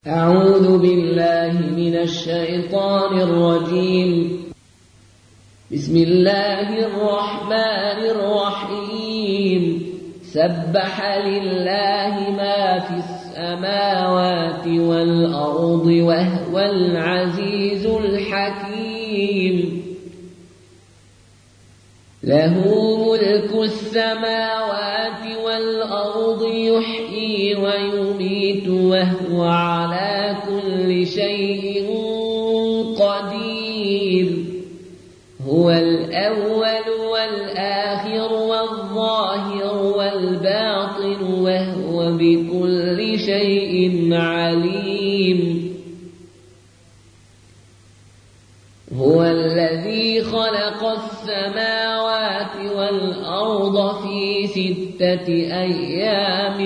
أعوذ بالله من الشيطان الرجيم. بسم الله الرحمن الرحيم. سبح لله ما في السماوات والأرض وهو العزيز الحكيم. له ملك السماوات والأرض يحيي ويميت وهو على كل شيء قدير. هو الأول والآخر والظاهر والباطن وهو بكل شيء عليم. هو الذي خلق السماوات والأرض في 6 أيام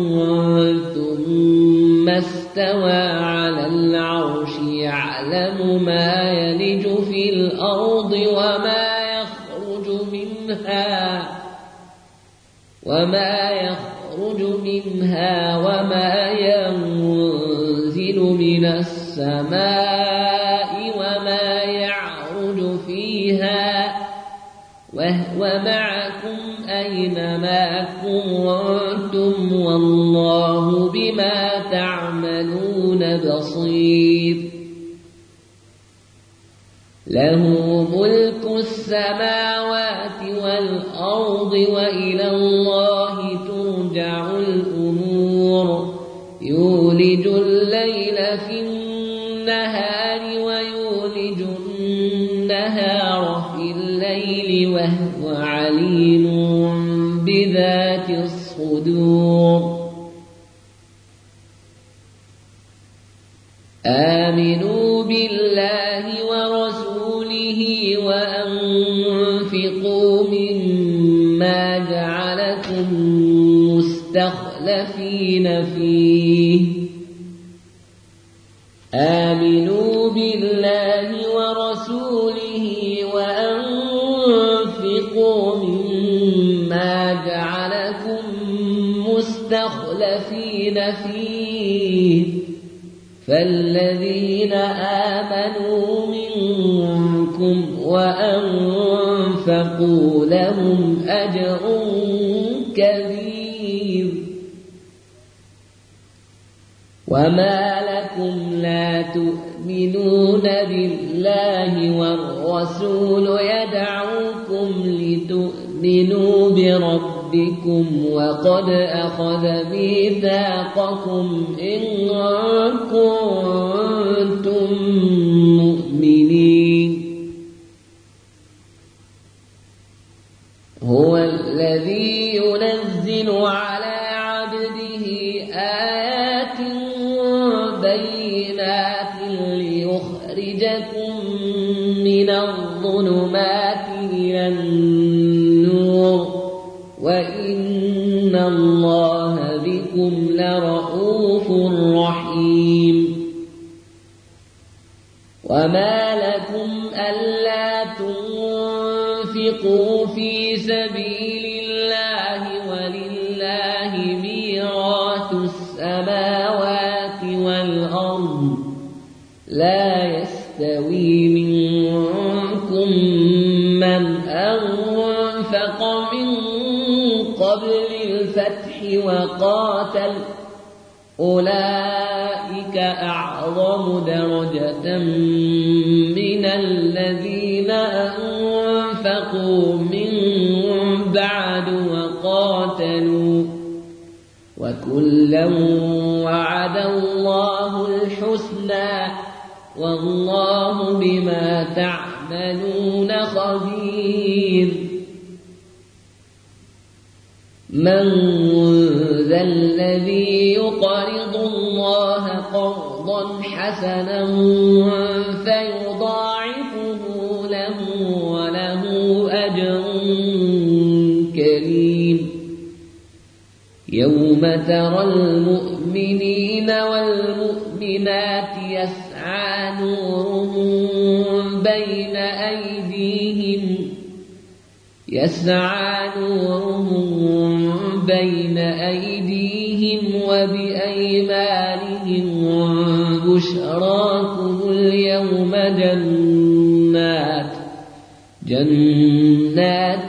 ثم استوى على العرش يعلم ما يلج في الأرض وما يخرج منها وما ينزل من السماء وما يعرج فيها وهو معكم أينما كنتم والله بما تعملون بصير. له ملك السماوات والأرض وإلى الله ترجع الأمور. يولج الليل في النهار ويولج النهار في الليل وهو عليم بذات الصدور. آمنوا بالله ورسوله وأنفقوا مما جعلكم مستخلفين فيه. آمنوا بالله ورسوله وأنفقوا مما جعلكم مستخلفين فيه. فالذين آمنوا منكم وأنفقوا لهم أجر كبير. وما لكم لا تؤمنون بالله والرسول يدعوكم لتؤمنوا بربكم وقد أخذ ميثاقكم إن كنتم مؤمنين. هو الذي ينزل على عبده آيات بينات ليخرجكم من الظلمات إلى النور وإن الله بكم لرءوف رحيم. وما لكم ألا تنفقوا في سبيل الله ولله ميراث السماوات والأرض. لا يستوي منكم من أنفق من قبل الفتح وقاتل أولئك أعظم درجة من الذين أنفقوا من بعد وقاتلوا وكلا وعد الله الحسنى والله بما تعملون خبير. من ذا الذي يقرض الله قرضا حسنا فيضاعفه له وله أجر كريم. يوم ترى المؤمنين والمؤمنات يسعى نورهم بين أيديهم وبأيمانهم بشراكم اليوم جنات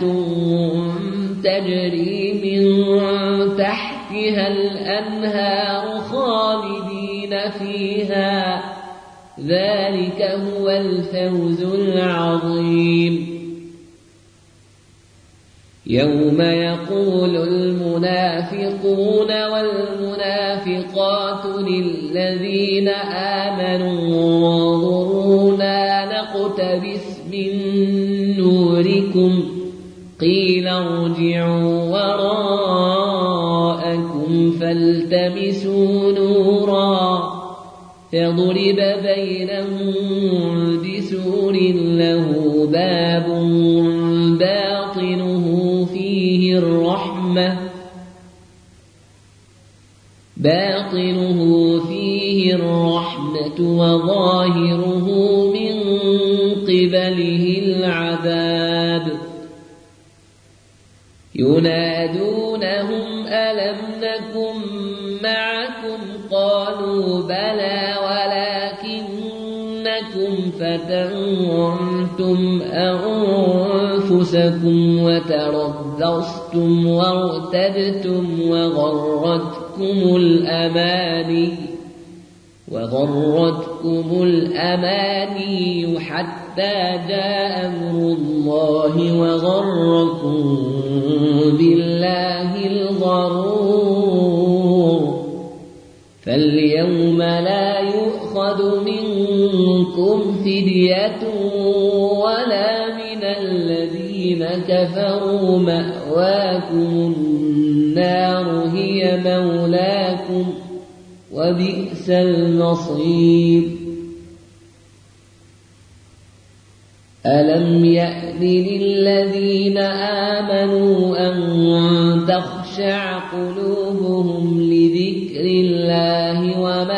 تجري من تحتها الأنهار خالدين فيها ذلك هو الفوز العظيم يوم يقول المنافقون والمنافقات للذين آمنوا انظرونا نقتبس من نوركم قيل ارجعوا وراءكم فالتمسوا نورا فضرب بينهم بسور له باب باطنه فيه الرحمة وظاهره من قبله العذاب ينادونهم ألم نكن معكم قالوا بلى ولكنكم فتنتم أنفسكم وتربصتم وارتبتم وغرتكم الأماني حتى جاء أمر الله وغركم بالله الغرور فاليوم لا يؤخذ منكم فدية ولا من الذين كفروا مأواكم النار هي مولاكم وبئس المصير ألم يأن للذين آمنوا أن تخشع قلوبهم لذكر الله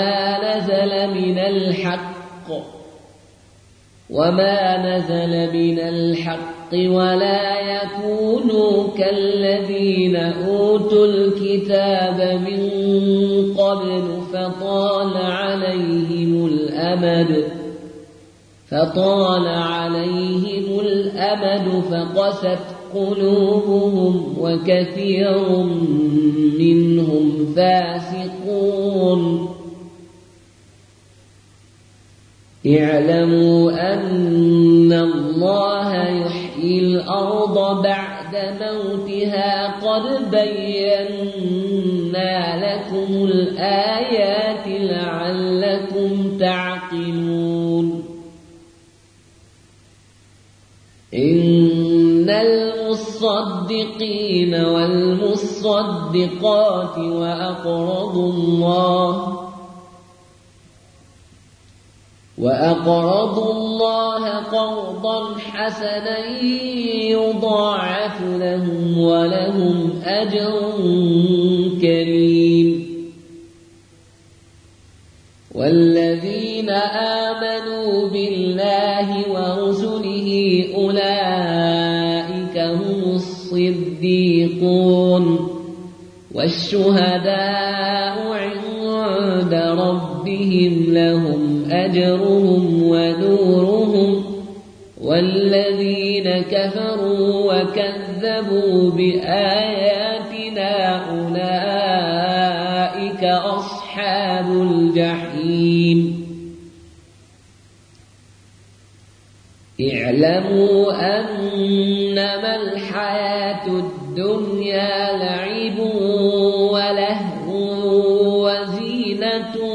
وما نزل من الحق ولا يكونوا كالذين أوتوا الكتاب من قبل فطال عليهم الأمد فقست قلوبهم وكثير منهم فاسقون اعلموا أن الله يحيي الأرض بعد موتها قد بينا لكم الآيات لعلكم تعقلون إن المصدقين والمصدقات وأقرضوا الله قرضا حسنا يضاعف لهم ولهم أجر كريم والذين آمنوا بالله ورسله أولئك هم الصديقون والشهداء عند ربهم لهم أجرهم ونورهم والذين كفروا وكذبوا بآياتنا أولئك أصحاب الجحيم اعلموا أنما الحياة الدنيا لعب ولهو وزينة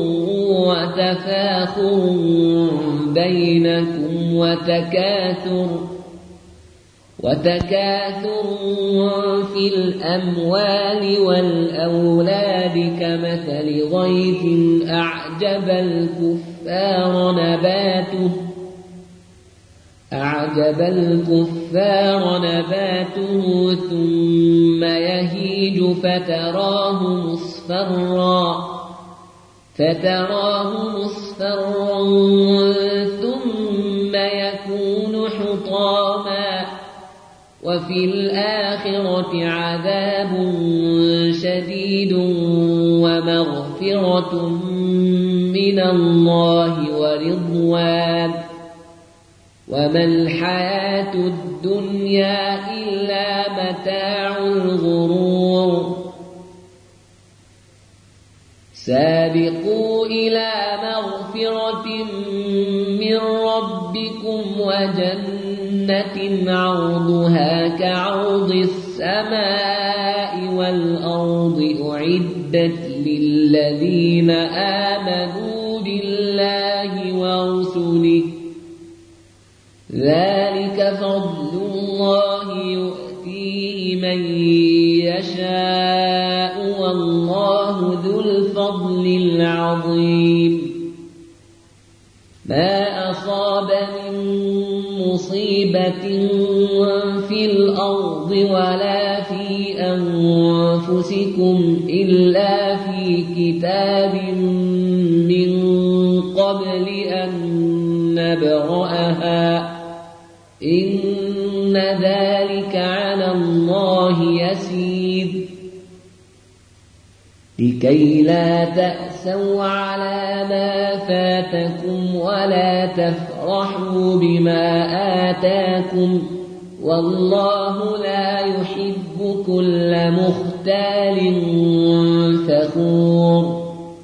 وتفاخر بينكم وتكاثر في الأموال والأولاد كمثل غيث أعجب الكفار نباته ثم يهيج فتراه مصفرا ثم يكون حطاما وفي الآخرة عذاب شديد ومغفرة من من الله ورضوان وما الحياة الدنيا إلا متاع الغرور سابقوا إلى مغفرة من ربكم وجنة عرضها كعرض السماء والأرض أعدت للذين آمنوا بالله ورسله ذلك فضل الله يؤتيه من يشاء والله ذو الفضل العظيم ما أصاب من مصيبة في الأرض ولا في أنفسكم إلا في كتاب من قبل أن نبرأها إن ذلك على الله يسير لكي لا تأسوا على ما فاتكم ولا تفرحوا بما آتاكم والله لا يحب كل مختال فخور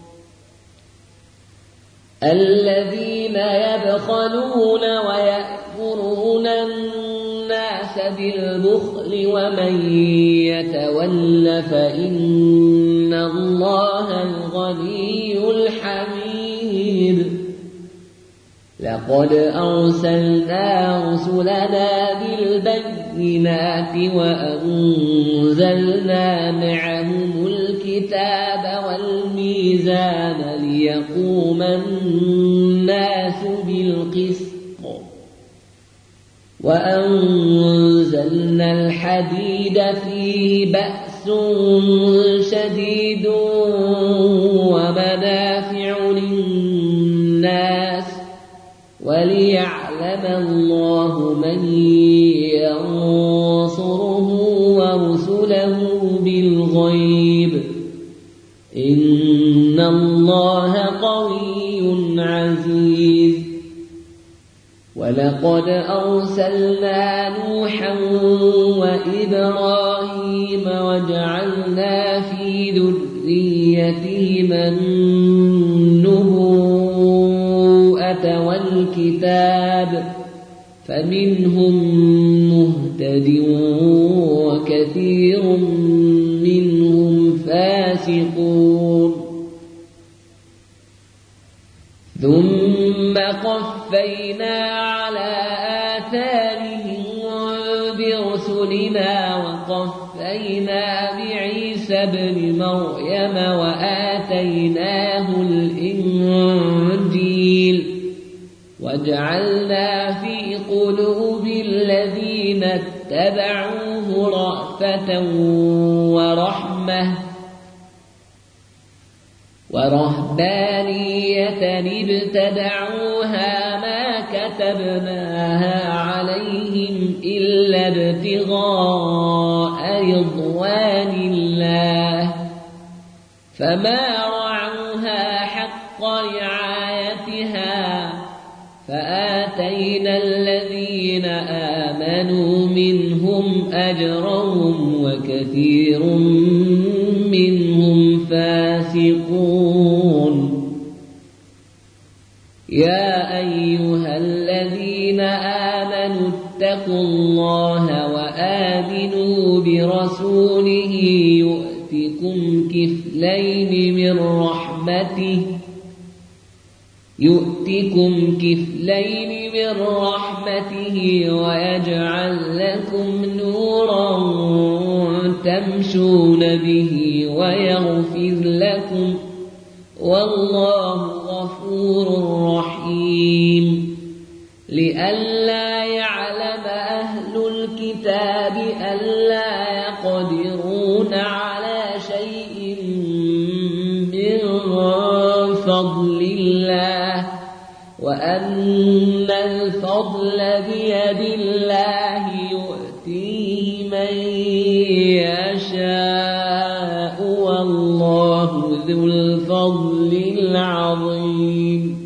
الذين يبخلون ويأمرون الناس بالبخل ومن يتول فإن الله الغني الحميد لقد أرسلنا رسلنا بالبينات وأنزلنا معهم الكتاب والميزان ليقوم الناس بالقسط وأنزلنا الحديد فيه بأس شديد ومنافع للناس وليعلم الله من ينصره ورسله بالغيب إن الله قوي عزيز ولقد أرسلنا نوحا وإبراهيم وجعلنا في ذريتهما النبوءة والكتاب فمنهم مهتد وكثير منهم فاسقون ثم قفينا على آثارهم برسلنا وقفينا بعيسى ابن مريم وآتيناه الإنجيل وجعلنا في قلوب الذين اتبعوه رأفة ورهبانية ابتدعوها ما كتبناها عليهم إلا ابتغاء رضوان الله فما رعوها حق رعايتها فآتينا الذين آمنوا منهم أجرهم وكثير منهم فاسقون يا أيها الذين آمنوا اتقوا الله وآمنوا برسوله يؤتكم كفلين من رحمته ويجعل لكم نورا تمشون به ويغفر لكم والله غفور رحيم لئلا يعلم أهل الكتاب ألا يقدرون على شيء من فضل الله وأن الفضل بيد الله يؤتيه من يشاء والله ذو الفضل العظيم رحيم